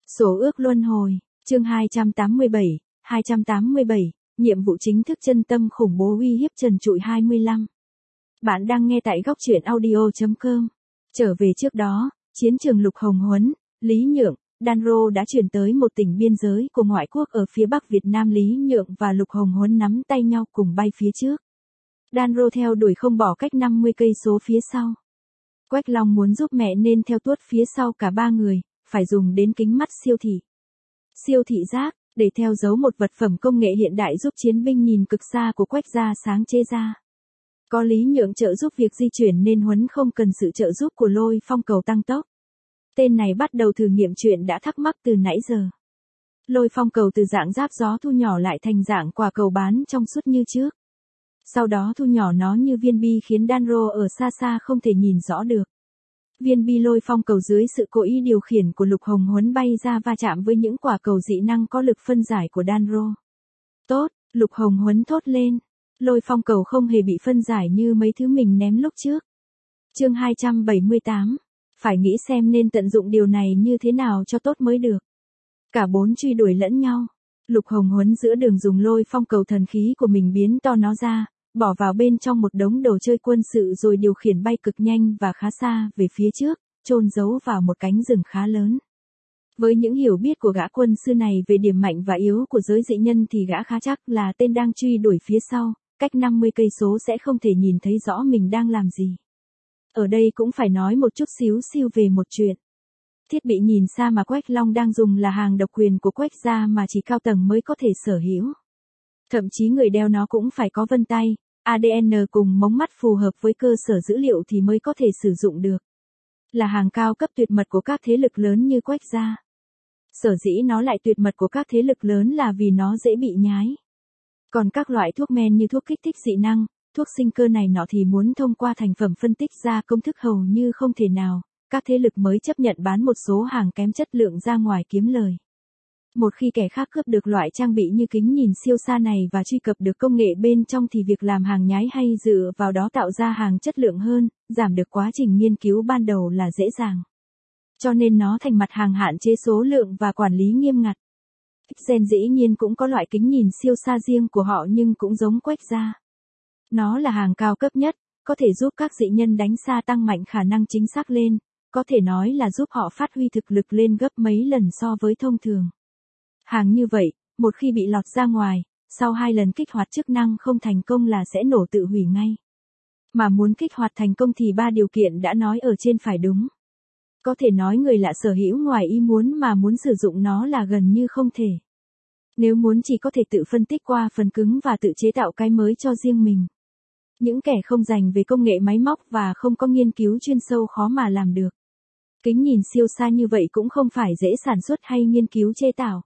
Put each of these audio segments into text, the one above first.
Số ước luân hồi, chương 287, nhiệm vụ chính thức chân tâm khủng bố uy hiếp trần trụi 25. Bạn đang nghe tại góc truyện audio.com. Trở về trước đó, chiến trường Lục Hồng Huấn, Lý Nhượng, Danro đã chuyển tới một tỉnh biên giới của ngoại quốc ở phía bắc Việt Nam. Lý Nhượng và Lục Hồng Huấn nắm tay nhau cùng bay phía trước. Danro theo đuổi không bỏ cách 50 cây số phía sau. Quách Long muốn giúp mẹ nên theo tuốt phía sau cả ba người, phải dùng đến kính mắt siêu thị giác, để theo dấu một vật phẩm công nghệ hiện đại giúp chiến binh nhìn cực xa của Quách gia sáng chế ra. Có Lý Nhượng trợ giúp việc di chuyển nên Huấn không cần sự trợ giúp của Lôi Phong cầu tăng tốc. Tên này bắt đầu thử nghiệm chuyện đã thắc mắc từ nãy giờ. Lôi Phong cầu từ dạng giáp gió thu nhỏ lại thành dạng quả cầu bán trong suốt như trước. Sau đó thu nhỏ nó như viên bi khiến Danro ở xa xa không thể nhìn rõ được. Viên bi Lôi Phong cầu dưới sự cố ý điều khiển của Lục Hồng Huấn bay ra va chạm với những quả cầu dị năng có lực phân giải của Danro. Tốt, Lục Hồng Huấn thốt lên. Lôi Phong cầu không hề bị phân giải như mấy thứ mình ném lúc trước. Chương 278. Phải nghĩ xem nên tận dụng điều này như thế nào cho tốt mới được. Cả bốn truy đuổi lẫn nhau. Lục Hồng Huấn giữa đường dùng Lôi Phong cầu thần khí của mình biến to nó ra, bỏ vào bên trong một đống đồ chơi quân sự rồi điều khiển bay cực nhanh và khá xa về phía trước, chôn giấu vào một cánh rừng khá lớn. Với những hiểu biết của gã quân sư này về điểm mạnh và yếu của giới dị nhân thì gã khá chắc là tên đang truy đuổi phía sau, cách 50 cây số sẽ không thể nhìn thấy rõ mình đang làm gì. Ở đây cũng phải nói một chút xíu siêu về một chuyện. Thiết bị nhìn xa mà Quách Long đang dùng là hàng độc quyền của Quách gia mà chỉ cao tầng mới có thể sở hữu. Thậm chí người đeo nó cũng phải có vân tay, ADN cùng mống mắt phù hợp với cơ sở dữ liệu thì mới có thể sử dụng được. Là hàng cao cấp tuyệt mật của các thế lực lớn như Quách gia. Sở dĩ nó lại tuyệt mật của các thế lực lớn là vì nó dễ bị nhái. Còn các loại thuốc men như thuốc kích thích dị năng, thuốc sinh cơ này nọ thì muốn thông qua thành phẩm phân tích ra công thức hầu như không thể nào, các thế lực mới chấp nhận bán một số hàng kém chất lượng ra ngoài kiếm lời. Một khi kẻ khác cướp được loại trang bị như kính nhìn siêu xa này và truy cập được công nghệ bên trong thì việc làm hàng nhái hay dựa vào đó tạo ra hàng chất lượng hơn, giảm được quá trình nghiên cứu ban đầu là dễ dàng. Cho nên nó thành mặt hàng hạn chế số lượng và quản lý nghiêm ngặt. Xen dĩ nhiên cũng có loại kính nhìn siêu xa riêng của họ nhưng cũng giống Quách gia. Nó là hàng cao cấp nhất, có thể giúp các dị nhân đánh xa tăng mạnh khả năng chính xác lên, có thể nói là giúp họ phát huy thực lực lên gấp mấy lần so với thông thường. Hàng như vậy, một khi bị lọt ra ngoài, sau 2 lần kích hoạt chức năng không thành công là sẽ nổ tự hủy ngay. Mà muốn kích hoạt thành công thì 3 điều kiện đã nói ở trên phải đúng. Có thể nói người lạ sở hữu ngoài ý muốn mà muốn sử dụng nó là gần như không thể. Nếu muốn chỉ có thể tự phân tích qua phần cứng và tự chế tạo cái mới cho riêng mình. Những kẻ không dành về công nghệ máy móc và không có nghiên cứu chuyên sâu khó mà làm được. Kính nhìn siêu xa như vậy cũng không phải dễ sản xuất hay nghiên cứu chế tạo.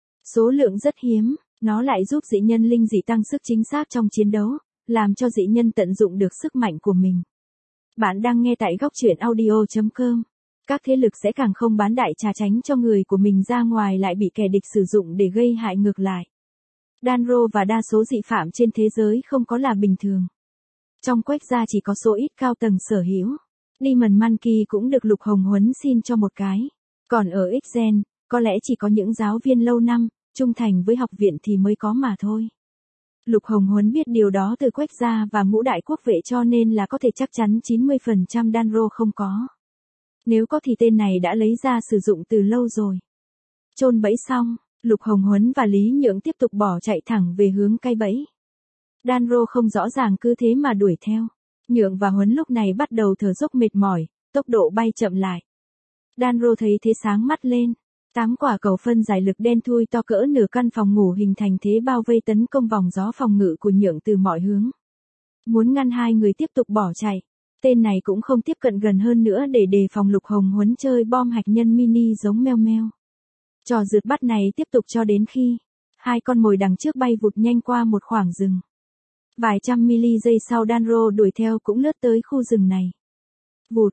Số lượng rất hiếm, nó lại giúp dị nhân linh dị tăng sức chính xác trong chiến đấu, làm cho dị nhân tận dụng được sức mạnh của mình. Bạn đang nghe tại góc truyện audio.com. Các thế lực sẽ càng không bán đại trà tránh cho người của mình ra ngoài lại bị kẻ địch sử dụng để gây hại ngược lại. Danro và đa số dị phạm trên thế giới không có là bình thường. Trong Quách gia chỉ có số ít cao tầng sở hữu. Demon Monkey cũng được Lục Hồng Huấn xin cho một cái. Còn ở X-Gen, có lẽ chỉ có những giáo viên lâu năm, trung thành với học viện thì mới có mà thôi. Lục Hồng Huấn biết điều đó từ Quách gia và Ngũ Đại Quốc vệ cho nên là có thể chắc chắn 90% Danro không có. Nếu có thì tên này đã lấy ra sử dụng từ lâu rồi. Chôn bẫy xong, Lục Hồng Huấn và Lý Nhượng tiếp tục bỏ chạy thẳng về hướng cây bẫy. Danro không rõ ràng cứ thế mà đuổi theo. Nhượng và Huấn lúc này bắt đầu thở dốc mệt mỏi, tốc độ bay chậm lại. Danro thấy thế sáng mắt lên. 8 quả cầu phân giải lực đen thui to cỡ nửa căn phòng ngủ hình thành thế bao vây tấn công vòng gió phòng ngự của Nhượng từ mọi hướng. Muốn ngăn hai người tiếp tục bỏ chạy. Tên này cũng không tiếp cận gần hơn nữa để đề phòng Lục Hồng Huấn chơi bom hạt nhân mini giống meo meo. Trò rượt bắt này tiếp tục cho đến khi hai con mồi đằng trước bay vụt nhanh qua một khoảng rừng. Vài trăm giây sau Danro đuổi theo cũng lướt tới khu rừng này. Vụt,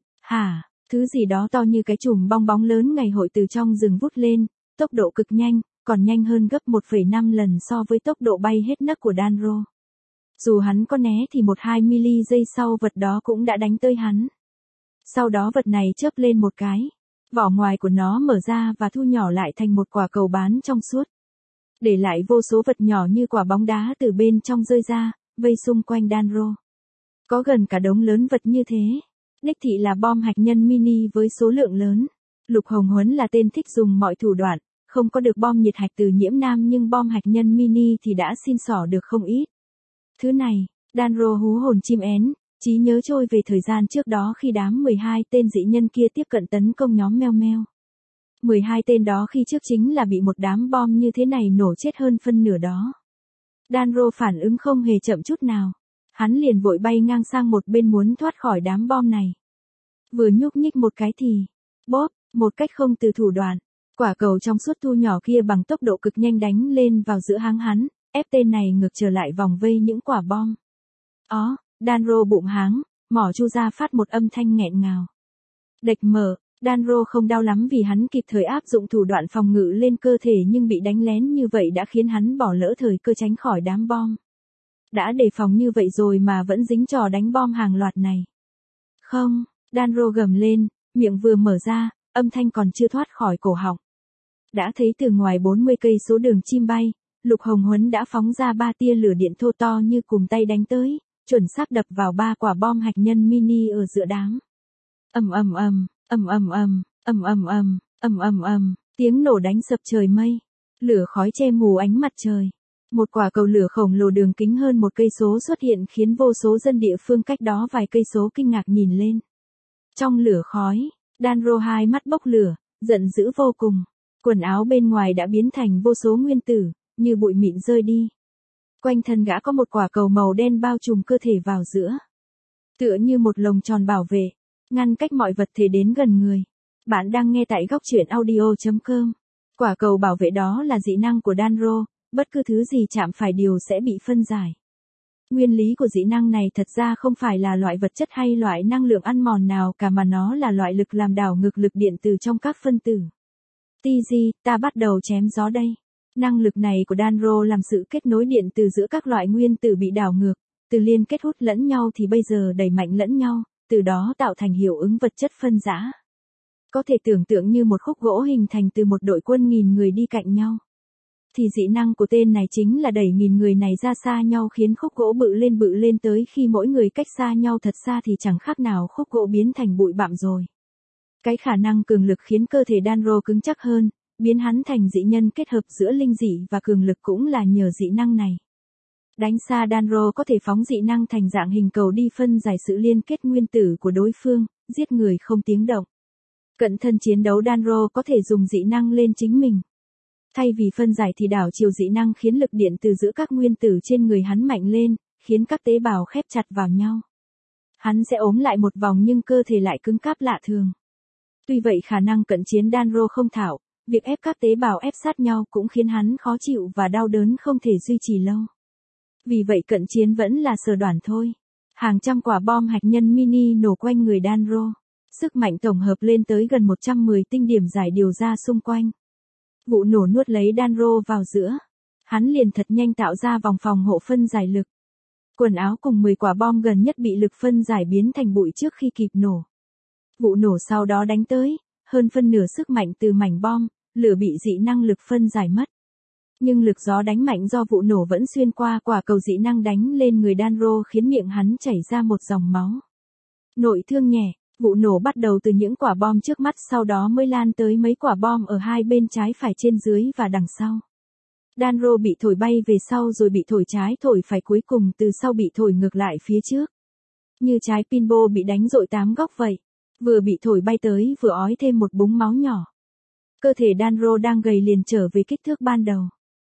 thứ gì đó to như cái chùm bong bóng lớn ngày hội từ trong rừng vút lên, tốc độ cực nhanh, còn nhanh hơn gấp 1,5 lần so với tốc độ bay hết nấc của Danro. Dù hắn có né thì 1-2 giây sau vật đó cũng đã đánh tới hắn. Sau đó vật này chớp lên một cái. Vỏ ngoài của nó mở ra và thu nhỏ lại thành một quả cầu bán trong suốt. Để lại vô số vật nhỏ như quả bóng đá từ bên trong rơi ra, vây xung quanh Danro. Có gần cả đống lớn vật như thế. Đích thị là bom hạt nhân mini với số lượng lớn. Lục Hồng Huấn là tên thích dùng mọi thủ đoạn, không có được bom nhiệt hạch từ Nhiễm Nam nhưng bom hạt nhân mini thì đã xin xỏ được không ít. Thứ này, Danro hú hồn chim én, trí nhớ trôi về thời gian trước đó khi đám 12 tên dị nhân kia tiếp cận tấn công nhóm Meo Meo. 12 tên đó khi trước chính là bị một đám bom như thế này nổ chết hơn phân nửa đó. Danro phản ứng không hề chậm chút nào. Hắn liền vội bay ngang sang một bên muốn thoát khỏi đám bom này. Vừa nhúc nhích một cái thì, bóp, một cách không từ thủ đoạn, quả cầu trong suốt thu nhỏ kia bằng tốc độ cực nhanh đánh lên vào giữa háng hắn, ép tên này ngược trở lại vòng vây những quả bom. Danro bụng háng, mỏ chu ra phát một âm thanh nghẹn ngào. Đệch mở, Danro không đau lắm vì hắn kịp thời áp dụng thủ đoạn phòng ngự lên cơ thể nhưng bị đánh lén như vậy đã khiến hắn bỏ lỡ thời cơ tránh khỏi đám bom. Đã đề phòng như vậy rồi mà vẫn dính trò đánh bom hàng loạt này. Không, Danro gầm lên, miệng vừa mở ra, âm thanh còn chưa thoát khỏi cổ họng. Đã thấy từ ngoài 40 cây số đường chim bay, Lục Hồng Huấn đã phóng ra 3 tia lửa điện thô to như cùm tay đánh tới, chuẩn xác đập vào 3 quả bom hạt nhân mini ở giữa đám. Ầm ầm ầm, ầm ầm ầm, ầm ầm ầm, ầm ầm ầm, tiếng nổ đánh sập trời mây, lửa khói che mù ánh mặt trời. Một quả cầu lửa khổng lồ đường kính hơn 1 cây số xuất hiện khiến vô số dân địa phương cách đó vài cây số kinh ngạc nhìn lên. Trong lửa khói, Danro hai mắt bốc lửa, giận dữ vô cùng. Quần áo bên ngoài đã biến thành vô số nguyên tử, như bụi mịn rơi đi. Quanh thân gã có một quả cầu màu đen bao trùm cơ thể vào giữa. Tựa như một lồng tròn bảo vệ, ngăn cách mọi vật thể đến gần người. Bạn đang nghe tại góc truyện audio.com. Quả cầu bảo vệ đó là dị năng của Danro, bất cứ thứ gì chạm phải đều sẽ bị phân giải. Nguyên lý của dị năng này thật ra không phải là loại vật chất hay loại năng lượng ăn mòn nào cả mà nó là loại lực làm đảo ngược lực điện từ trong các phân tử. Ta bắt đầu chém gió đây. Năng lực này của Danro làm sự kết nối điện từ giữa các loại nguyên tử bị đảo ngược, từ liên kết hút lẫn nhau thì bây giờ đẩy mạnh lẫn nhau, từ đó tạo thành hiệu ứng vật chất phân rã. Có thể tưởng tượng như một khúc gỗ hình thành từ một đội quân nghìn người đi cạnh nhau. Thì dị năng của tên này chính là đẩy nghìn người này ra xa nhau khiến khúc gỗ bự lên tới khi mỗi người cách xa nhau thật xa thì chẳng khác nào khúc gỗ biến thành bụi bặm rồi. Cái khả năng cường lực khiến cơ thể Danro cứng chắc hơn, biến hắn thành dị nhân kết hợp giữa linh dị và cường lực cũng là nhờ dị năng này. Đánh xa Danro có thể phóng dị năng thành dạng hình cầu đi phân giải sự liên kết nguyên tử của đối phương, giết người không tiếng động. Cận thân chiến đấu Danro có thể dùng dị năng lên chính mình. Thay vì phân giải thì đảo chiều dị năng khiến lực điện từ giữa các nguyên tử trên người hắn mạnh lên, khiến các tế bào khép chặt vào nhau. Hắn sẽ ốm lại một vòng nhưng cơ thể lại cứng cáp lạ thường. Tuy vậy khả năng cận chiến Danro không thạo, việc ép các tế bào ép sát nhau cũng khiến hắn khó chịu và đau đớn không thể duy trì lâu. Vì vậy cận chiến vẫn là sở đoản thôi. Hàng trăm quả bom hạt nhân mini nổ quanh người Danro. Sức mạnh tổng hợp lên tới gần 110 tinh điểm giải điều ra xung quanh. Vụ nổ nuốt lấy Danro vào giữa. Hắn liền thật nhanh tạo ra vòng phòng hộ phân giải lực. Quần áo cùng 10 quả bom gần nhất bị lực phân giải biến thành bụi trước khi kịp nổ. Vụ nổ sau đó đánh tới, hơn phân nửa sức mạnh từ mảnh bom, lửa bị dị năng lực phân giải mất. Nhưng lực gió đánh mạnh do vụ nổ vẫn xuyên qua quả cầu dị năng đánh lên người Danro khiến miệng hắn chảy ra một dòng máu. Nội thương nhẹ, vụ nổ bắt đầu từ những quả bom trước mắt sau đó mới lan tới mấy quả bom ở hai bên trái phải trên dưới và đằng sau. Danro bị thổi bay về sau rồi bị thổi trái thổi phải cuối cùng từ sau bị thổi ngược lại phía trước. Như trái pinball bị đánh dội 8 góc vậy. Vừa bị thổi bay tới vừa ói thêm một búng máu nhỏ. Cơ thể Danro đang gầy liền trở về kích thước ban đầu.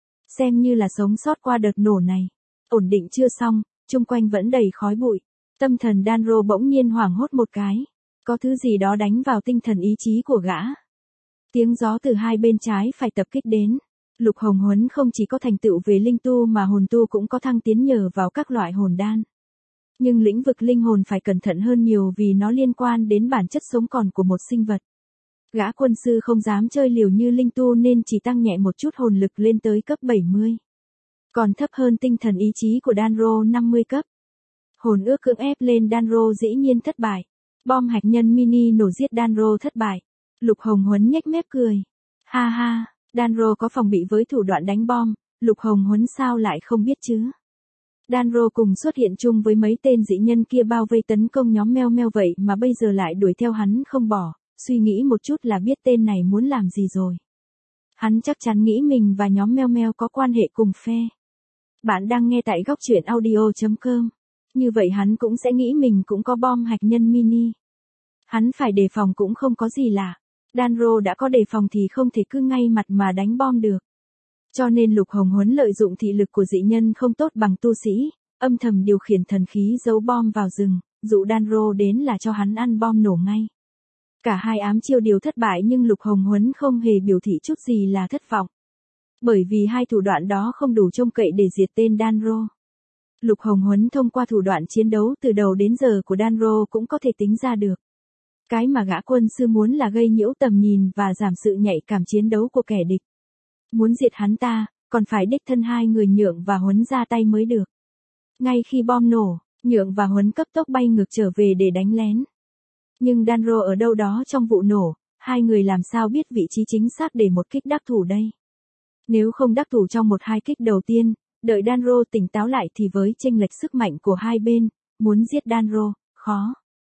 Xem như là sống sót qua đợt nổ này. Ổn định chưa xong, chung quanh vẫn đầy khói bụi. Tâm thần Danro bỗng nhiên hoảng hốt một cái. Có thứ gì đó đánh vào tinh thần ý chí của gã. Tiếng gió từ hai bên trái phải tập kích đến. Lục Hồng Huấn không chỉ có thành tựu về linh tu mà hồn tu cũng có thăng tiến nhờ vào các loại hồn đan. Nhưng lĩnh vực linh hồn phải cẩn thận hơn nhiều vì nó liên quan đến bản chất sống còn của một sinh vật. Gã quân sư không dám chơi liều như linh tu nên chỉ tăng nhẹ một chút hồn lực lên tới cấp 70. Còn thấp hơn tinh thần ý chí của Danro 50 cấp. Hồn ước cưỡng ép lên Danro dĩ nhiên thất bại. Bom hạt nhân mini nổ giết Danro thất bại. Lục Hồng Huấn nhếch mép cười. Ha ha, Danro có phòng bị với thủ đoạn đánh bom, Lục Hồng Huấn sao lại không biết chứ. Danro cùng xuất hiện chung với mấy tên dị nhân kia bao vây tấn công nhóm Meo Meo vậy mà bây giờ lại đuổi theo hắn không bỏ, suy nghĩ một chút là biết tên này muốn làm gì rồi. Hắn chắc chắn nghĩ mình và nhóm Meo Meo có quan hệ cùng phe. Bạn đang nghe tại góc truyện audio.com. Như vậy hắn cũng sẽ nghĩ mình cũng có bom hạt nhân mini. Hắn phải đề phòng cũng không có gì lạ. Danro đã có đề phòng thì không thể cứ ngay mặt mà đánh bom được. Cho nên Lục Hồng Huấn lợi dụng thị lực của dị nhân không tốt bằng tu sĩ, âm thầm điều khiển thần khí giấu bom vào rừng, dụ Danro đến là cho hắn ăn bom nổ ngay. Cả hai ám chiêu đều thất bại nhưng Lục Hồng Huấn không hề biểu thị chút gì là thất vọng. Bởi vì hai thủ đoạn đó không đủ trông cậy để diệt tên Danro. Lục Hồng Huấn thông qua thủ đoạn chiến đấu từ đầu đến giờ của Danro cũng có thể tính ra được. Cái mà gã quân sư muốn là gây nhiễu tầm nhìn và giảm sự nhạy cảm chiến đấu của kẻ địch. Muốn diệt hắn ta, còn phải đích thân hai người Nhượng và Huấn ra tay mới được. Ngay khi bom nổ, Nhượng và Huấn cấp tốc bay ngược trở về để đánh lén. Nhưng Danro ở đâu đó trong vụ nổ, hai người làm sao biết vị trí chính xác để một kích đắc thủ đây. Nếu không đắc thủ trong một hai kích đầu tiên, đợi Danro tỉnh táo lại thì với chênh lệch sức mạnh của hai bên, muốn giết Danro, khó.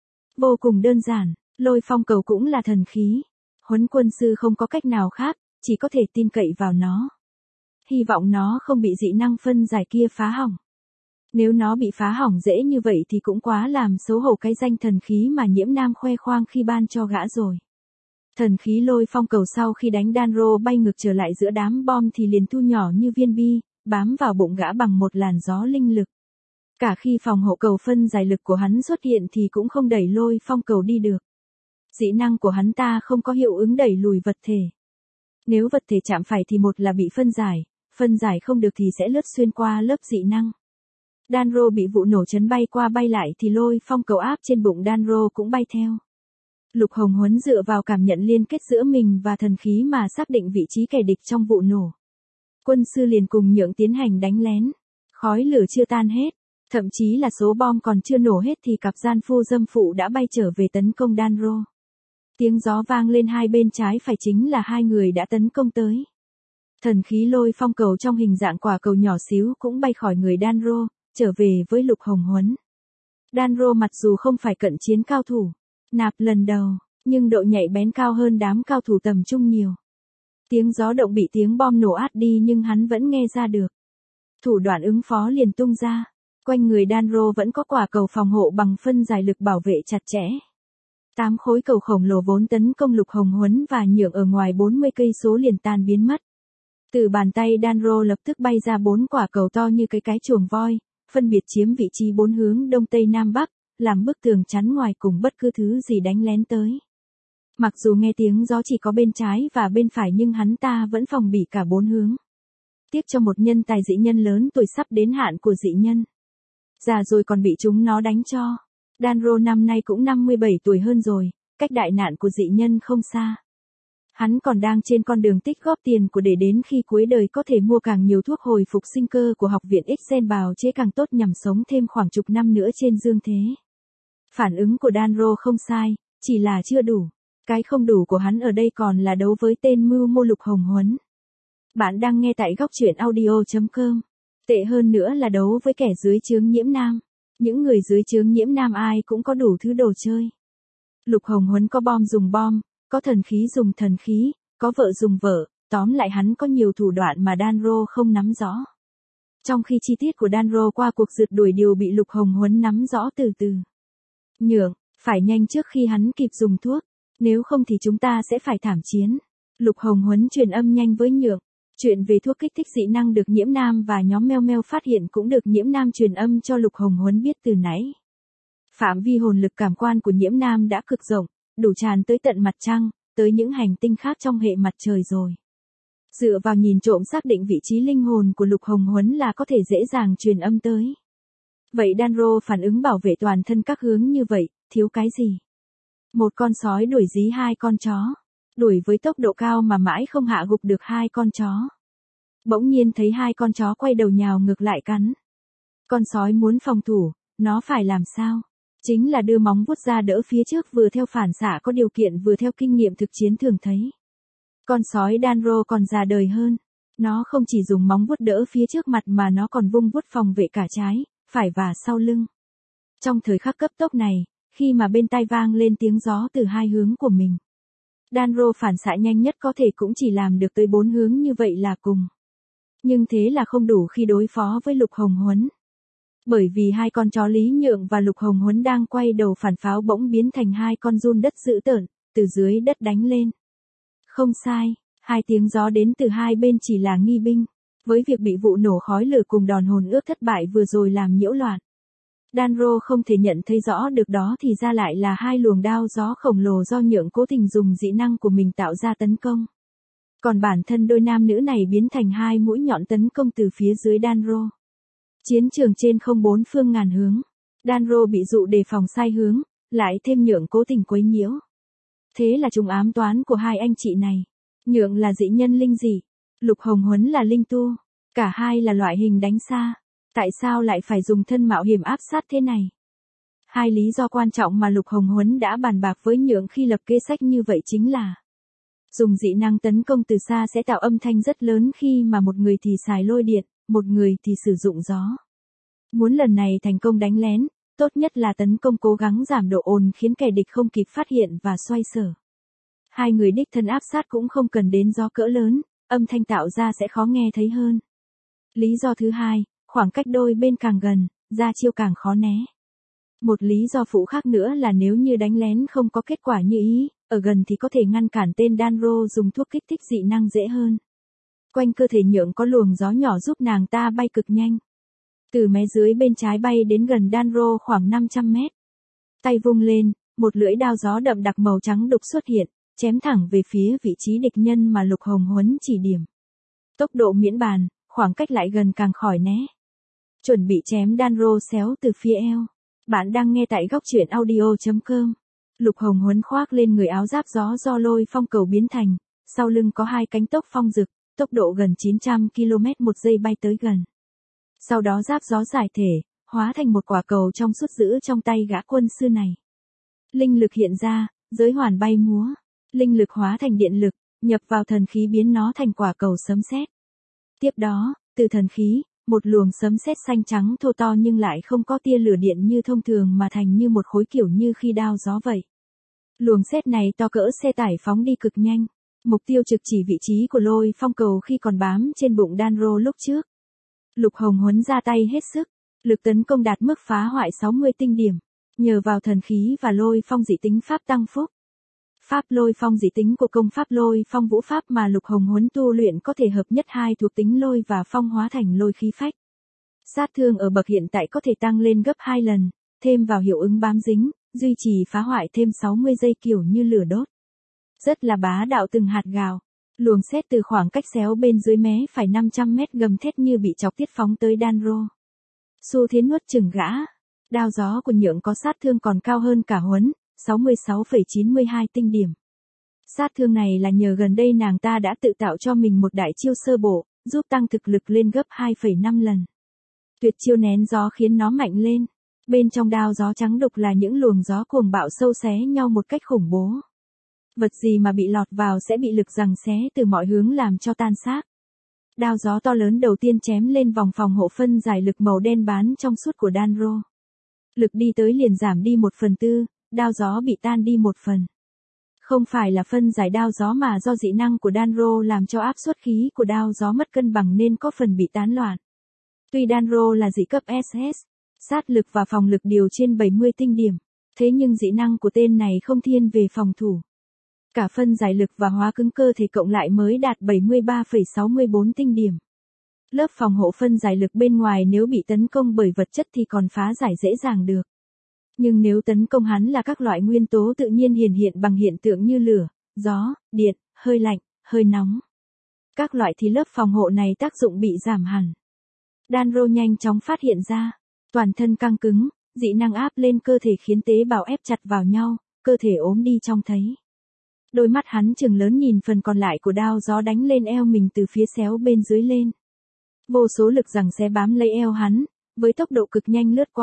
Vô cùng đơn giản, Lôi Phong cầu cũng là thần khí. Huấn quân sư không có cách nào khác, chỉ có thể tin cậy vào nó. Hy vọng nó không bị dị năng phân giải kia phá hỏng. Nếu nó bị phá hỏng dễ như vậy thì cũng quá làm xấu hổ cái danh thần khí mà Nhiễm Nam khoe khoang khi ban cho gã rồi. Thần khí Lôi Phong cầu sau khi đánh Danro bay ngược trở lại giữa đám bom thì liền thu nhỏ như viên bi, bám vào bụng gã bằng một làn gió linh lực. Cả khi phòng hộ cầu phân giải lực của hắn xuất hiện thì cũng không đẩy Lôi Phong cầu đi được. Dị năng của hắn ta không có hiệu ứng đẩy lùi vật thể. Nếu vật thể chạm phải thì một là bị phân giải không được thì sẽ lướt xuyên qua lớp dị năng. Danro bị vụ nổ chấn bay qua bay lại thì Lôi Phong cầu áp trên bụng Danro cũng bay theo. Lục Hồng Huấn dựa vào cảm nhận liên kết giữa mình và thần khí mà xác định vị trí kẻ địch trong vụ nổ. Quân sư liền cùng Nhượng tiến hành đánh lén. Khói lửa chưa tan hết, thậm chí là số bom còn chưa nổ hết thì cặp gian phu dâm phụ đã bay trở về tấn công Danro. Tiếng gió vang lên hai bên trái phải chính là hai người đã tấn công tới. Thần khí Lôi Phong cầu trong hình dạng quả cầu nhỏ xíu cũng bay khỏi người Danro, trở về với Lục Hồng Huấn. Danro mặc dù không phải cận chiến cao thủ, nạp lần đầu, nhưng độ nhạy bén cao hơn đám cao thủ tầm trung nhiều. Tiếng gió động bị tiếng bom nổ át đi nhưng hắn vẫn nghe ra được. Thủ đoạn ứng phó liền tung ra. Quanh người Danro vẫn có quả cầu phòng hộ bằng phân giải lực bảo vệ chặt chẽ. 8 khối cầu khổng lồ vốn tấn công Lục Hồng Huấn và Nhượng ở ngoài 40 cây số liền tan biến mất. Từ bàn tay Danro lập tức bay ra 4 quả cầu to như cái chuồng voi, phân biệt chiếm vị trí 4 hướng đông tây nam bắc, làm bức tường chắn ngoài cùng bất cứ thứ gì đánh lén tới. Mặc dù nghe tiếng gió chỉ có bên trái và bên phải nhưng hắn ta vẫn phòng bị cả 4 hướng. Tiếc cho một nhân tài dị nhân lớn tuổi sắp đến hạn của dị nhân. Già rồi còn bị chúng nó đánh cho. Danro năm nay cũng 57 tuổi hơn rồi, cách đại nạn của dị nhân không xa. Hắn còn đang trên con đường tích góp tiền của để đến khi cuối đời có thể mua càng nhiều thuốc hồi phục sinh cơ của học viện Ixen bào chế càng tốt nhằm sống thêm khoảng chục năm nữa trên dương thế. Phản ứng của Danro không sai, chỉ là chưa đủ. Cái không đủ của hắn ở đây còn là đấu với tên mưu mô Lục Hồng Huấn. Bạn đang nghe tại góc truyện audio.com. Tệ hơn nữa là đấu với kẻ dưới trướng Nhiễm Nam. Những người dưới trướng Nhiễm Nam ai cũng có đủ thứ đồ chơi. Lục Hồng Huấn có bom dùng bom, có thần khí dùng thần khí, có vợ dùng vợ, tóm lại hắn có nhiều thủ đoạn mà Danro không nắm rõ. Trong khi chi tiết của Danro qua cuộc rượt đuổi đều bị Lục Hồng Huấn nắm rõ từ từ. Nhượng, phải nhanh trước khi hắn kịp dùng thuốc, nếu không thì chúng ta sẽ phải thảm chiến. Lục Hồng Huấn truyền âm nhanh với Nhượng. Chuyện về thuốc kích thích dị năng được Nhiễm Nam và nhóm Meo Meo phát hiện cũng được Nhiễm Nam truyền âm cho Lục Hồng Huấn biết từ nãy. Phạm vi hồn lực cảm quan của Nhiễm Nam đã cực rộng, đủ tràn tới tận mặt trăng, tới những hành tinh khác trong hệ mặt trời rồi. Dựa vào nhìn trộm xác định vị trí linh hồn của Lục Hồng Huấn là có thể dễ dàng truyền âm tới. Vậy Danro phản ứng bảo vệ toàn thân các hướng như vậy, thiếu cái gì? Một con sói đuổi dí 2 con chó. Đuổi với tốc độ cao mà mãi không hạ gục được 2 con chó. Bỗng nhiên thấy 2 con chó quay đầu nhào ngược lại cắn. Con sói muốn phòng thủ, nó phải làm sao? Chính là đưa móng vuốt ra đỡ phía trước vừa theo phản xạ có điều kiện vừa theo kinh nghiệm thực chiến thường thấy. Con sói Danro còn già đời hơn. Nó không chỉ dùng móng vuốt đỡ phía trước mặt mà nó còn vung vuốt phòng vệ cả trái, phải và sau lưng. Trong thời khắc cấp tốc này, khi mà bên tai vang lên tiếng gió từ hai hướng của mình, Danro phản xạ nhanh nhất có thể cũng chỉ làm được tới 4 hướng như vậy là cùng. Nhưng thế là không đủ khi đối phó với Lục Hồng Huấn. Bởi vì hai con chó Lý Nhượng và Lục Hồng Huấn đang quay đầu phản pháo bỗng biến thành hai con giun đất dữ tợn, từ dưới đất đánh lên. Không sai, hai tiếng gió đến từ hai bên chỉ là nghi binh, với việc bị vụ nổ khói lửa cùng đòn hồn ước thất bại vừa rồi làm nhiễu loạn. Danro không thể nhận thấy rõ được đó thì ra lại là hai luồng đao gió khổng lồ do Nhượng cố tình dùng dị năng của mình tạo ra tấn công. Còn bản thân đôi nam nữ này biến thành hai mũi nhọn tấn công từ phía dưới Danro. Chiến trường trên không bốn phương ngàn hướng. Danro bị dụ đề phòng sai hướng, lại thêm Nhượng cố tình quấy nhiễu. Thế là trùng ám toán của hai anh chị này. Nhượng là dị nhân linh dị, Lục Hồng Huấn là linh tu. Cả hai là loại hình đánh xa. Tại sao lại phải dùng thân mạo hiểm áp sát thế này? Hai lý do quan trọng mà Lục Hồng Huấn đã bàn bạc với Nhượng khi lập kế sách như vậy chính là dùng dị năng tấn công từ xa sẽ tạo âm thanh rất lớn khi mà một người thì xài lôi điện, một người thì sử dụng gió. Muốn lần này thành công đánh lén, tốt nhất là tấn công cố gắng giảm độ ồn khiến kẻ địch không kịp phát hiện và xoay sở. Hai người đích thân áp sát cũng không cần đến gió cỡ lớn, âm thanh tạo ra sẽ khó nghe thấy hơn. Lý do thứ hai, khoảng cách đôi bên càng gần, ra chiêu càng khó né. Một lý do phụ khác nữa là nếu như đánh lén không có kết quả như ý, ở gần thì có thể ngăn cản tên Danro dùng thuốc kích thích dị năng dễ hơn. Quanh cơ thể Nhượng có luồng gió nhỏ giúp nàng ta bay cực nhanh. Từ mé dưới bên trái bay đến gần Danro khoảng 500 mét. Tay vung lên, một lưỡi đao gió đậm đặc màu trắng đục xuất hiện, chém thẳng về phía vị trí địch nhân mà Lục Hồng Huấn chỉ điểm. Tốc độ miễn bàn, khoảng cách lại gần càng khỏi né. Chuẩn bị chém Danro xéo từ phía eo. Bạn đang nghe tại góc truyện audio.com. Lục Hồng Huấn khoác lên người áo giáp gió do lôi phong cầu biến thành, sau lưng có hai cánh tốc phong rực, tốc độ gần 900 km một giây bay tới gần. Sau đó giáp gió giải thể, hóa thành một quả cầu trong suốt giữ trong tay gã quân sư này. Linh lực hiện ra, giới hoàn bay múa. Linh lực hóa thành điện lực, nhập vào thần khí biến nó thành quả cầu sấm sét. Tiếp đó, từ thần khí, một luồng sấm sét xanh trắng thô to nhưng lại không có tia lửa điện như thông thường mà thành như một khối kiểu như khi đao gió vậy. Luồng sét này to cỡ xe tải phóng đi cực nhanh. Mục tiêu trực chỉ vị trí của lôi phong cầu khi còn bám trên bụng Danro lúc trước. Lục Hồng Huấn ra tay hết sức, lực tấn công đạt mức phá hoại 60 tinh điểm, nhờ vào thần khí và lôi phong dị tính pháp tăng phúc. Pháp lôi phong dị tính của công pháp lôi phong vũ pháp mà Lục Hồng Huấn tu luyện có thể hợp nhất hai thuộc tính lôi và phong hóa thành lôi khí phách. Sát thương ở bậc hiện tại có thể tăng lên gấp 2 lần, thêm vào hiệu ứng bám dính, duy trì phá hoại thêm 60 giây kiểu như lửa đốt. Rất là bá đạo từng hạt gạo. Luồng sét từ khoảng cách xéo bên dưới mé phải 500 mét gầm thét như bị chọc tiết phóng tới Danro. Xu thế nuốt chửng gã. Đao gió của Nhượng có sát thương còn cao hơn cả Huấn, 66,92 tinh điểm. Sát thương này là nhờ gần đây nàng ta đã tự tạo cho mình một đại chiêu sơ bộ, giúp tăng thực lực lên gấp 2,5 lần. Tuyệt chiêu nén gió khiến nó mạnh lên. Bên trong đao gió trắng đục là những luồng gió cuồng bạo sâu xé nhau một cách khủng bố. Vật gì mà bị lọt vào sẽ bị lực giằng xé từ mọi hướng làm cho tan xác. Đao gió to lớn đầu tiên chém lên vòng phòng hộ phân giải lực màu đen bán trong suốt của Danro. Lực đi tới liền giảm đi 1/4, đao gió bị tan đi 1 phần. Không phải là phân giải đao gió mà do dị năng của Danro làm cho áp suất khí của đao gió mất cân bằng nên có phần bị tán loạn. Tuy Danro là dị cấp SS, sát lực và phòng lực đều trên 70 tinh điểm, thế nhưng dị năng của tên này không thiên về phòng thủ. Cả phân giải lực và hóa cứng cơ thể cộng lại mới đạt 73,64 tinh điểm. Lớp phòng hộ phân giải lực bên ngoài nếu bị tấn công bởi vật chất thì còn phá giải dễ dàng được. Nhưng nếu tấn công hắn là các loại nguyên tố tự nhiên hiện bằng hiện tượng như lửa, gió, điện, hơi lạnh, hơi nóng. Các loại thì lớp phòng hộ này tác dụng bị giảm hẳn. Danro nhanh chóng phát hiện ra, toàn thân căng cứng, dị năng áp lên cơ thể khiến tế bào ép chặt vào nhau, cơ thể ốm đi trông thấy. Đôi mắt hắn trừng lớn nhìn phần còn lại của đao gió đánh lên eo mình từ phía xéo bên dưới lên. Vô số lực giằng xé bám lấy eo hắn, với tốc độ cực nhanh lướt qua,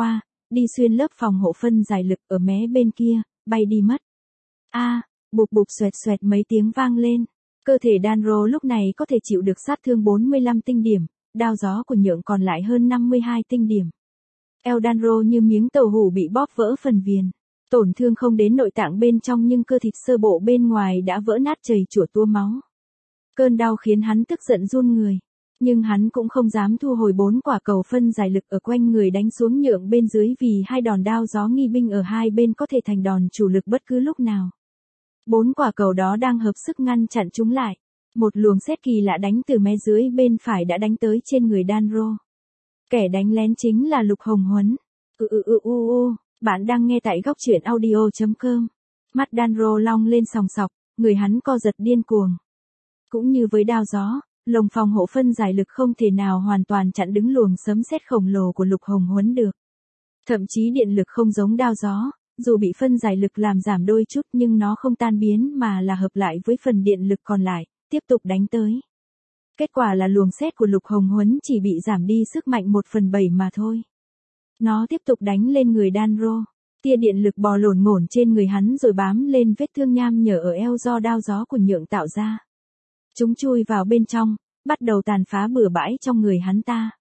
đi xuyên lớp phòng hộ phân giải lực ở mé bên kia, bay đi mất. Bụp bụp xoẹt xoẹt mấy tiếng vang lên. Cơ thể Danro lúc này có thể chịu được sát thương 45 tinh điểm, đao gió của Nhượng còn lại hơn 52 tinh điểm. Eo Danro như miếng tàu hủ bị bóp vỡ phần viền. Tổn thương không đến nội tạng bên trong nhưng cơ thịt sơ bộ bên ngoài đã vỡ nát chảy chủa tua máu. Cơn đau khiến hắn tức giận run người. Nhưng hắn cũng không dám thu hồi 4 quả cầu phân giải lực ở quanh người đánh xuống Nhượng bên dưới vì hai đòn đao gió nghi binh ở hai bên có thể thành đòn chủ lực bất cứ lúc nào. 4 quả cầu đó đang hợp sức ngăn chặn chúng lại. Một luồng sét kỳ lạ đánh từ mé dưới bên phải đã đánh tới trên người Danro. Kẻ đánh lén chính là Lục Hồng Huấn. Bạn đang nghe tại góc truyện audio.com. Mắt Danro long lên sòng sọc, người hắn co giật điên cuồng. Cũng như với đao gió, lồng phòng hộ phân giải lực không thể nào hoàn toàn chặn đứng luồng sấm sét khổng lồ của Lục Hồng Huấn được. Thậm chí điện lực không giống đao gió, dù bị phân giải lực làm giảm đôi chút nhưng nó không tan biến mà là hợp lại với phần điện lực còn lại, tiếp tục đánh tới. Kết quả là luồng sét của Lục Hồng Huấn chỉ bị giảm đi sức mạnh 1/7 mà thôi. Nó tiếp tục đánh lên người Danro. Tia điện lực bò lổn ngổn trên người hắn rồi bám lên vết thương nham nhở ở eo do đao gió của Nhượng tạo ra. Chúng chui vào bên trong, bắt đầu tàn phá bừa bãi trong người hắn ta.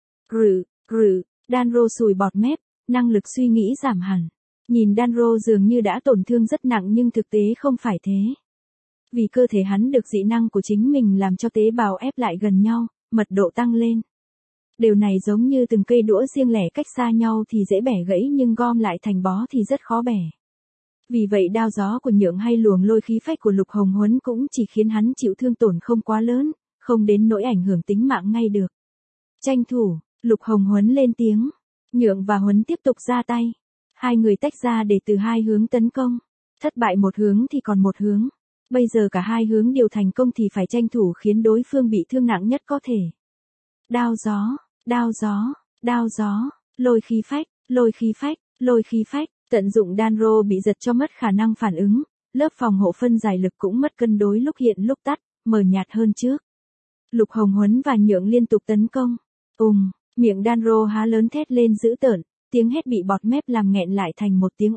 Danro sùi bọt mép, năng lực suy nghĩ giảm hẳn. Nhìn Danro dường như đã tổn thương rất nặng nhưng thực tế không phải thế. Vì cơ thể hắn được dị năng của chính mình làm cho tế bào ép lại gần nhau, mật độ tăng lên. Điều này giống như từng cây đũa riêng lẻ cách xa nhau thì dễ bẻ gãy nhưng gom lại thành bó thì rất khó bẻ. Vì vậy đao gió của Nhượng hay luồng lôi khí phách của Lục Hồng Huấn cũng chỉ khiến hắn chịu thương tổn không quá lớn, không đến nỗi ảnh hưởng tính mạng ngay được. Tranh thủ, Lục Hồng Huấn lên tiếng. Nhượng và Huấn tiếp tục ra tay. Hai người tách ra để từ hai hướng tấn công. Thất bại một hướng thì còn một hướng. Bây giờ cả hai hướng đều thành công thì phải tranh thủ khiến đối phương bị thương nặng nhất có thể. Đao gió, lôi khí phách, tận dụng Danro bị giật cho mất khả năng phản ứng, lớp phòng hộ phân giải lực cũng mất cân đối lúc hiện lúc tắt, mờ nhạt hơn trước. Lục Hồng Huấn và Nhượng liên tục tấn công. Miệng Danro há lớn thét lên dữ tợn, tiếng hét bị bọt mép làm nghẹn lại thành một tiếng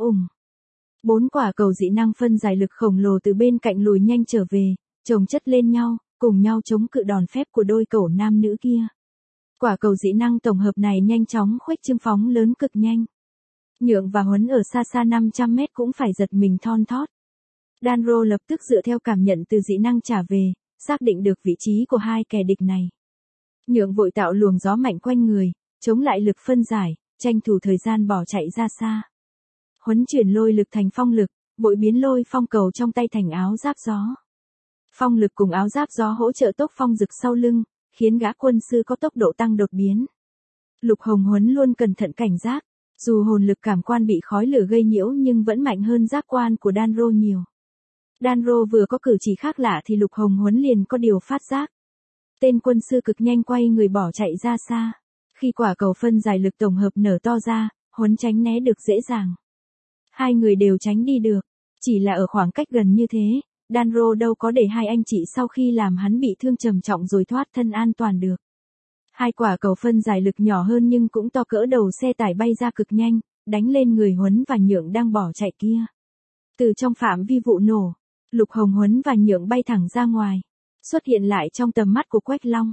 4 quả cầu dị năng phân giải lực khổng lồ từ bên cạnh lùi nhanh trở về, chồng chất lên nhau, cùng nhau chống cự đòn phép của đôi cẩu nam nữ kia. Quả cầu dị năng tổng hợp này nhanh chóng khuếch trương phóng lớn cực nhanh. Nhượng và Huấn ở xa 500 mét cũng phải giật mình thon thót. Danro lập tức dựa theo cảm nhận từ dị năng trả về, xác định được vị trí của hai kẻ địch này. Nhượng vội tạo luồng gió mạnh quanh người, chống lại lực phân giải, tranh thủ thời gian bỏ chạy ra xa. Huấn chuyển lôi lực thành phong lực, vội biến lôi phong cầu trong tay thành áo giáp gió. Phong lực cùng áo giáp gió hỗ trợ tốc phong rực sau lưng, khiến gã quân sư có tốc độ tăng đột biến. Lục Hồng Huấn luôn cẩn thận cảnh giác, dù hồn lực cảm quan bị khói lửa gây nhiễu nhưng vẫn mạnh hơn giác quan của Danro nhiều. Danro vừa có cử chỉ khác lạ thì Lục Hồng Huấn liền có điều phát giác. Tên quân sư cực nhanh quay người bỏ chạy ra xa. Khi quả cầu phân giải lực tổng hợp nở to ra, Huấn tránh né được dễ dàng. Hai người đều tránh đi được, chỉ là ở khoảng cách gần như thế, Danro đâu có để hai anh chị sau khi làm hắn bị thương trầm trọng rồi thoát thân an toàn được. Hai quả cầu phân giải lực nhỏ hơn nhưng cũng to cỡ đầu xe tải bay ra cực nhanh, đánh lên người Huấn và Nhượng đang bỏ chạy kia. Từ trong phạm vi vụ nổ, Lục Hồng Huấn và Nhượng bay thẳng ra ngoài, xuất hiện lại trong tầm mắt của Quách Long.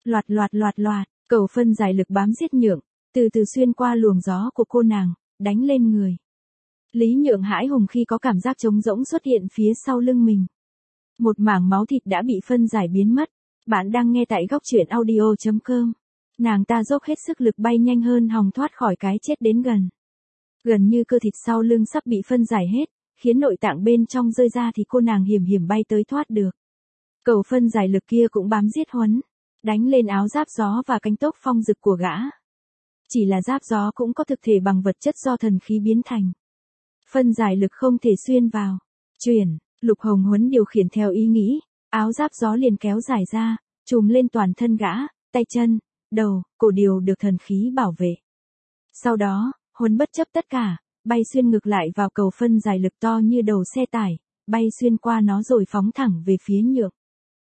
Loạt, cầu phân giải lực bám giết Nhượng, từ từ xuyên qua luồng gió của cô nàng, đánh lên người. Lý Nhượng hãi hùng khi có cảm giác trống rỗng xuất hiện phía sau lưng mình. Một mảng máu thịt đã bị phân giải biến mất. Bạn đang nghe tại góc truyện audio.com. Nàng ta dốc hết sức lực bay nhanh hơn hòng thoát khỏi cái chết đến gần. Gần như cơ thịt sau lưng sắp bị phân giải hết, khiến nội tạng bên trong rơi ra thì cô nàng hiểm bay tới thoát được. Cầu phân giải lực kia cũng bám giết Huấn, đánh lên áo giáp gió và cánh tốc phong rực của gã. Chỉ là giáp gió cũng có thực thể bằng vật chất do thần khí biến thành. Phân giải lực không thể xuyên vào. Lục Hồng Huấn điều khiển theo ý nghĩ, áo giáp gió liền kéo dài ra, trùm lên toàn thân gã, tay chân, đầu, cổ đều được thần khí bảo vệ. Sau đó, Huấn bất chấp tất cả, bay xuyên ngược lại vào cầu phân giải lực to như đầu xe tải, bay xuyên qua nó rồi phóng thẳng về phía Nhượng.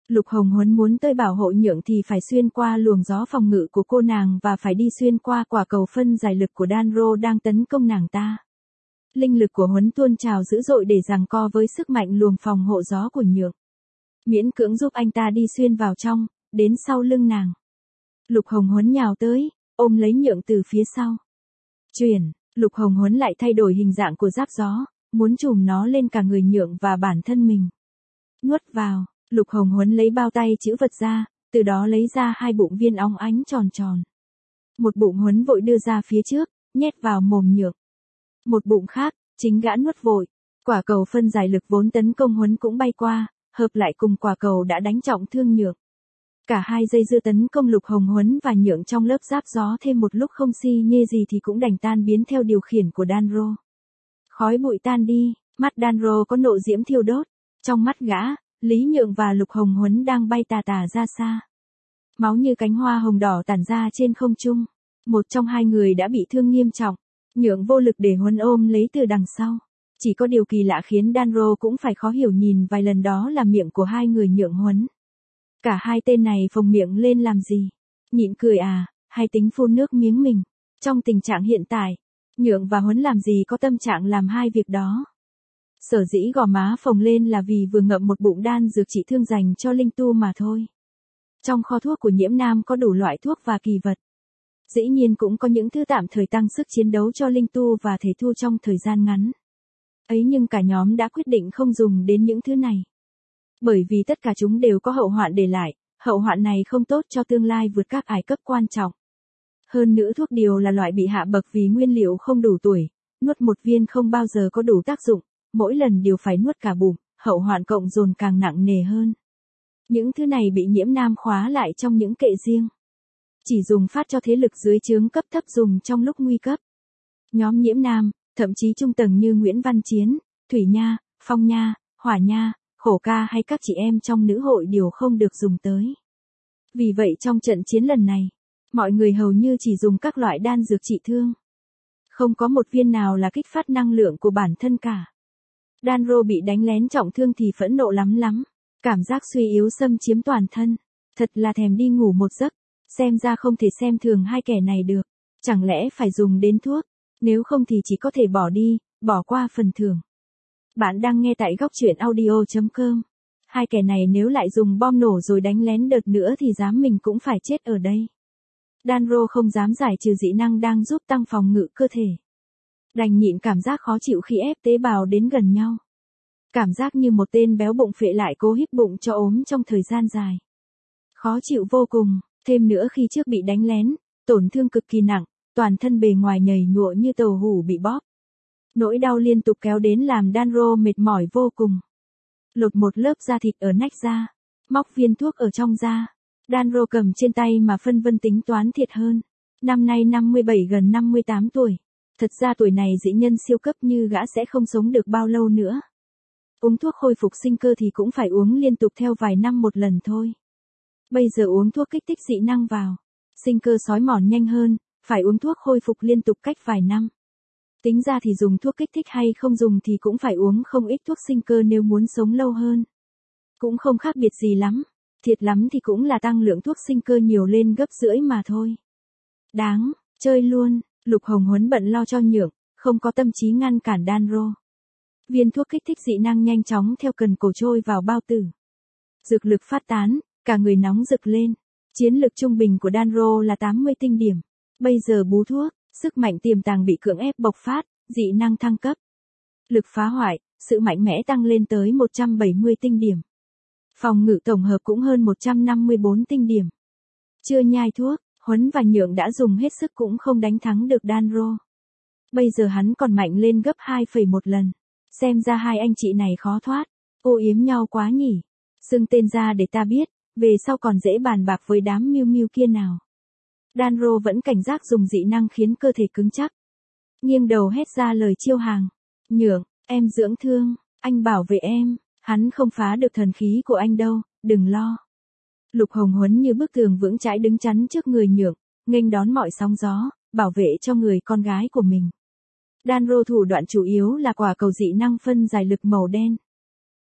Lục Hồng Huấn muốn tới bảo hộ Nhượng thì phải xuyên qua luồng gió phòng ngự của cô nàng và phải đi xuyên qua quả cầu phân giải lực của Danro đang tấn công nàng ta. Linh lực của Huấn tuôn trào dữ dội để giằng co với sức mạnh luồng phòng hộ gió của Nhượng. Miễn cưỡng giúp anh ta đi xuyên vào trong, đến sau lưng nàng. Lục Hồng Huấn nhào tới, ôm lấy Nhượng từ phía sau. Chuyển, Lục Hồng Huấn lại thay đổi hình dạng của giáp gió, muốn trùm nó lên cả người Nhượng và bản thân mình. Nuốt vào, Lục Hồng Huấn lấy bao tay chữ vật ra, từ đó lấy ra 2 bụng viên óng ánh tròn tròn. Một bụng Huấn vội đưa ra phía trước, nhét vào mồm Nhượng. Một bụng khác, chính gã nuốt vội. Quả cầu phân giải lực vốn tấn công Huấn cũng bay qua, hợp lại cùng quả cầu đã đánh trọng thương Nhượng. Cả hai dây dưa tấn công Lục Hồng Huấn và Nhượng trong lớp giáp gió thêm một lúc không xi nhê gì thì cũng đành tan biến theo điều khiển của Danro. Khói bụi tan đi, mắt Danro có nộ diễm thiêu đốt. Trong mắt gã, Lý Nhượng và Lục Hồng Huấn đang bay tà tà ra xa. Máu như cánh hoa hồng đỏ tản ra trên không trung. Một trong hai người đã bị thương nghiêm trọng. Nhượng vô lực để Huấn ôm lấy từ đằng sau. Chỉ có điều kỳ lạ khiến Danro cũng phải khó hiểu nhìn vài lần đó là miệng của hai người Nhượng Huấn. Cả hai tên này phồng miệng lên làm gì? Nhịn cười à, hay tính phun nước miếng mình? Trong tình trạng hiện tại, Nhượng và Huấn làm gì có tâm trạng làm hai việc đó. Sở dĩ gò má phồng lên là vì vừa ngậm một bụng đan dược trị thương dành cho linh tu mà thôi. Trong kho thuốc của Nhiễm Nam có đủ loại thuốc và kỳ vật. Dĩ nhiên cũng có những thứ tạm thời tăng sức chiến đấu cho linh tu và thể thu trong thời gian ngắn. Ấy nhưng cả nhóm đã quyết định không dùng đến những thứ này. Bởi vì tất cả chúng đều có hậu hoạn để lại, hậu hoạn này không tốt cho tương lai vượt các ải cấp quan trọng. Hơn nữa thuốc điều là loại bị hạ bậc vì nguyên liệu không đủ tuổi, nuốt một viên không bao giờ có đủ tác dụng, mỗi lần đều phải nuốt cả bụng, hậu hoạn cộng dồn càng nặng nề hơn. Những thứ này bị Nhiễm Nam khóa lại trong những kệ riêng. Chỉ dùng phát cho thế lực dưới trướng cấp thấp dùng trong lúc nguy cấp. Nhóm Nhiễm Nam, thậm chí trung tầng như Nguyễn Văn Chiến, Thủy Nha, Phong Nha, Hỏa Nha, Khổ Ca hay các chị em trong nữ hội đều không được dùng tới. Vì vậy trong trận chiến lần này, mọi người hầu như chỉ dùng các loại đan dược trị thương. Không có một viên nào là kích phát năng lượng của bản thân cả. Danro bị đánh lén trọng thương thì phẫn nộ lắm. Cảm giác suy yếu xâm chiếm toàn thân. Thật là thèm đi ngủ một giấc. Xem ra không thể xem thường hai kẻ này được. Chẳng lẽ phải dùng đến thuốc. Nếu không thì chỉ có thể bỏ đi, bỏ qua phần thưởng. Bạn đang nghe tại góc truyện audio.com. Hai kẻ này nếu lại dùng bom nổ rồi đánh lén đợt nữa thì dám mình cũng phải chết ở đây. Danro không dám giải trừ dị năng đang giúp tăng phòng ngự cơ thể. Đành nhịn cảm giác khó chịu khi ép tế bào đến gần nhau. Cảm giác như một tên béo bụng phệ lại cố hít bụng cho ốm trong thời gian dài. Khó chịu vô cùng, thêm nữa khi trước bị đánh lén, tổn thương cực kỳ nặng, toàn thân bề ngoài nhầy nhụa như tàu hủ bị bóp. Nỗi đau liên tục kéo đến làm Danro mệt mỏi vô cùng. Lột một lớp da thịt ở nách ra, móc viên thuốc ở trong da. Danro cầm trên tay mà phân vân tính toán thiệt hơn. Năm nay 57 gần 58 tuổi. Thật ra tuổi này dĩ nhân siêu cấp như gã sẽ không sống được bao lâu nữa. Uống thuốc khôi phục sinh cơ thì cũng phải uống liên tục theo vài năm một lần thôi. Bây giờ uống thuốc kích thích dị năng vào. Sinh cơ xói mòn nhanh hơn, phải uống thuốc khôi phục liên tục cách vài năm. Tính ra thì dùng thuốc kích thích hay không dùng thì cũng phải uống không ít thuốc sinh cơ nếu muốn sống lâu hơn. Cũng không khác biệt gì lắm. Thiệt lắm thì cũng là tăng lượng thuốc sinh cơ nhiều lên gấp rưỡi mà thôi. Đáng, chơi luôn. Lục Hồng Huấn bận lo cho Nhượng, không có tâm trí ngăn cản Danro. Viên thuốc kích thích dị năng nhanh chóng theo cần cổ trôi vào bao tử. Dược lực phát tán, cả người nóng rực lên. Chiến lực trung bình của Danro là 80 tinh điểm. Bây giờ bú thuốc, sức mạnh tiềm tàng bị cưỡng ép bộc phát, dị năng thăng cấp. Lực phá hoại, sự mạnh mẽ tăng lên tới 170 tinh điểm. Phòng ngự tổng hợp cũng hơn 154 tinh điểm. Chưa nhai thuốc, Huấn và Nhượng đã dùng hết sức cũng không đánh thắng được Danro. Bây giờ hắn còn mạnh lên gấp 2,1 lần. Xem ra hai anh chị này khó thoát. Ô yếm nhau quá nhỉ. Xưng tên ra để ta biết, về sau còn dễ bàn bạc với đám miêu miêu kia nào. Danro vẫn cảnh giác dùng dị năng khiến cơ thể cứng chắc. Nghiêng đầu hét ra lời chiêu hàng. Nhượng, em dưỡng thương, anh bảo vệ em, hắn không phá được thần khí của anh đâu, đừng lo. Lục Hồng Huấn như bức tường vững chãi đứng chắn trước người Nhượng, nghênh đón mọi sóng gió, bảo vệ cho người con gái của mình. Danro thủ đoạn chủ yếu là quả cầu dị năng phân giải lực màu đen.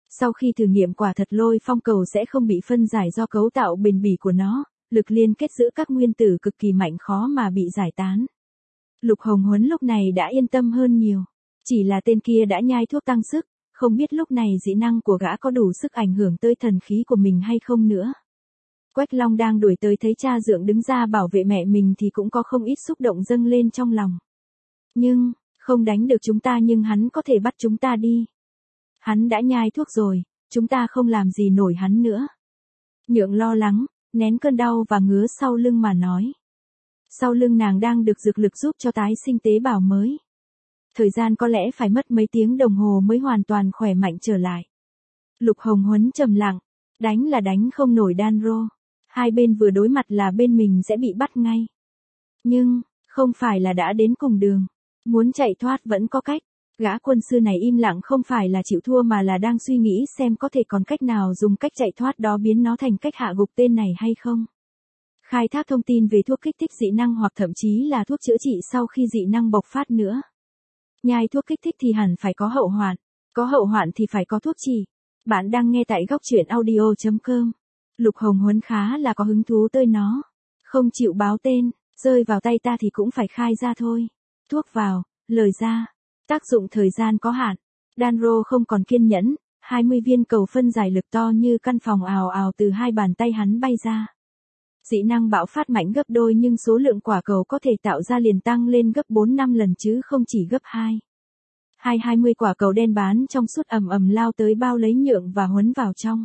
Sau khi thử nghiệm quả thật lôi phong cầu sẽ không bị phân giải do cấu tạo bền bỉ của nó, lực liên kết giữa các nguyên tử cực kỳ mạnh khó mà bị giải tán. Lục Hồng Huấn lúc này đã yên tâm hơn nhiều. Chỉ là tên kia đã nhai thuốc tăng sức, không biết lúc này dị năng của gã có đủ sức ảnh hưởng tới thần khí của mình hay không nữa. Quách Long đang đuổi tới thấy cha dượng đứng ra bảo vệ mẹ mình thì cũng có không ít xúc động dâng lên trong lòng. Nhưng, không đánh được chúng ta nhưng hắn có thể bắt chúng ta đi. Hắn đã nhai thuốc rồi, chúng ta không làm gì nổi hắn nữa. Nhượng lo lắng, nén cơn đau và ngứa sau lưng mà nói. Sau lưng nàng đang được dược lực giúp cho tái sinh tế bào mới. Thời gian có lẽ phải mất mấy tiếng đồng hồ mới hoàn toàn khỏe mạnh trở lại. Lục Hồng Huấn trầm lặng, đánh là đánh không nổi Danro. Hai bên vừa đối mặt là bên mình sẽ bị bắt ngay. Nhưng, không phải là đã đến cùng đường. Muốn chạy thoát vẫn có cách. Gã quân sư này im lặng không phải là chịu thua mà là đang suy nghĩ xem có thể còn cách nào dùng cách chạy thoát đó biến nó thành cách hạ gục tên này hay không. Khai thác thông tin về thuốc kích thích dị năng hoặc thậm chí là thuốc chữa trị sau khi dị năng bộc phát nữa. Nhai thuốc kích thích thì hẳn phải có hậu hoạn. Có hậu hoạn thì phải có thuốc trị. Bạn đang nghe tại góc truyện audio.com. Lục Hồng Huấn khá là có hứng thú tới nó. Không chịu báo tên, rơi vào tay ta thì cũng phải khai ra thôi. Thuốc vào, lời ra. Tác dụng thời gian có hạn. Danro không còn kiên nhẫn, 20 viên cầu phân giải lực to như căn phòng ào ào từ hai bàn tay hắn bay ra. Dị năng bạo phát mạnh gấp đôi nhưng số lượng quả cầu có thể tạo ra liền tăng lên gấp 4-5 lần chứ không chỉ gấp 2. 20 quả cầu đen bán trong suốt ầm ầm lao tới bao lấy Nhượng và Huấn vào trong.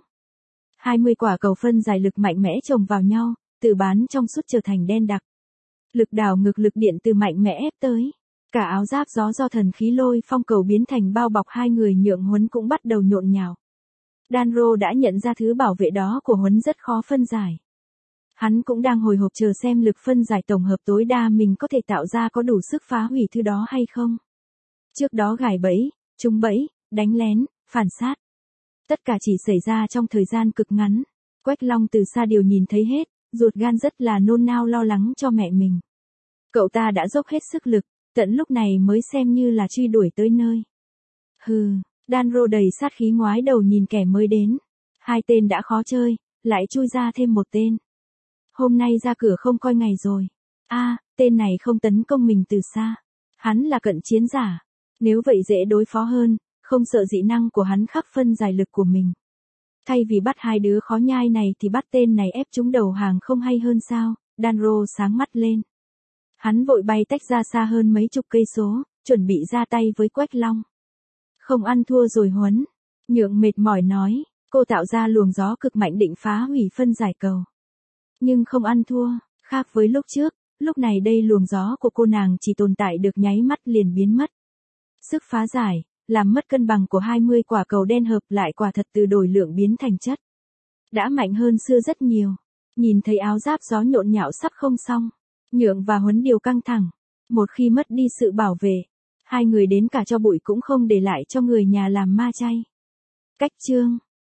20 quả cầu phân giải lực mạnh mẽ chồng vào nhau, từ bán trong suốt trở thành đen đặc. Lực đảo ngược lực điện từ mạnh mẽ ép tới. Cả áo giáp gió do thần khí lôi phong cầu biến thành bao bọc hai người Nhượng Huấn cũng bắt đầu nhộn nhào. Danro đã nhận ra thứ bảo vệ đó của Huấn rất khó phân giải. Hắn cũng đang hồi hộp chờ xem lực phân giải tổng hợp tối đa mình có thể tạo ra có đủ sức phá hủy thứ đó hay không. Trước đó gài bẫy, trúng bẫy, đánh lén, phản sát. Tất cả chỉ xảy ra trong thời gian cực ngắn. Quách Long từ xa điều nhìn thấy hết, ruột gan rất là nôn nao lo lắng cho mẹ mình. Cậu ta đã dốc hết sức lực, tận lúc này mới xem như là truy đuổi tới nơi. Hừ, Danro đầy sát khí ngoái đầu nhìn kẻ mới đến. Hai tên đã khó chơi, lại chui ra thêm một tên. Hôm nay ra cửa không coi ngày rồi. Tên này không tấn công mình từ xa. Hắn là cận chiến giả. Nếu vậy dễ đối phó hơn, không sợ dị năng của hắn khắc phân giải lực của mình. Thay vì bắt hai đứa khó nhai này thì bắt tên này ép chúng đầu hàng không hay hơn sao? Danro sáng mắt lên. Hắn vội bay tách ra xa hơn mấy chục cây số, chuẩn bị ra tay với Quách Long. Không ăn thua rồi Huấn. Nhượng mệt mỏi nói, cô tạo ra luồng gió cực mạnh định phá hủy phân giải cầu. Nhưng không ăn thua, khác với lúc trước, lúc này đây luồng gió của cô nàng chỉ tồn tại được nháy mắt liền biến mất. Sức phá giải, làm mất cân bằng của 20 quả cầu đen hợp lại quả thật từ đổi lượng biến thành chất. Đã mạnh hơn xưa rất nhiều. Nhìn thấy áo giáp gió nhộn nhạo sắp không xong. Nhượng và Huấn đều căng thẳng. Một khi mất đi sự bảo vệ, hai người đến cả cho bụi cũng không để lại cho người nhà làm ma chay. Cách chương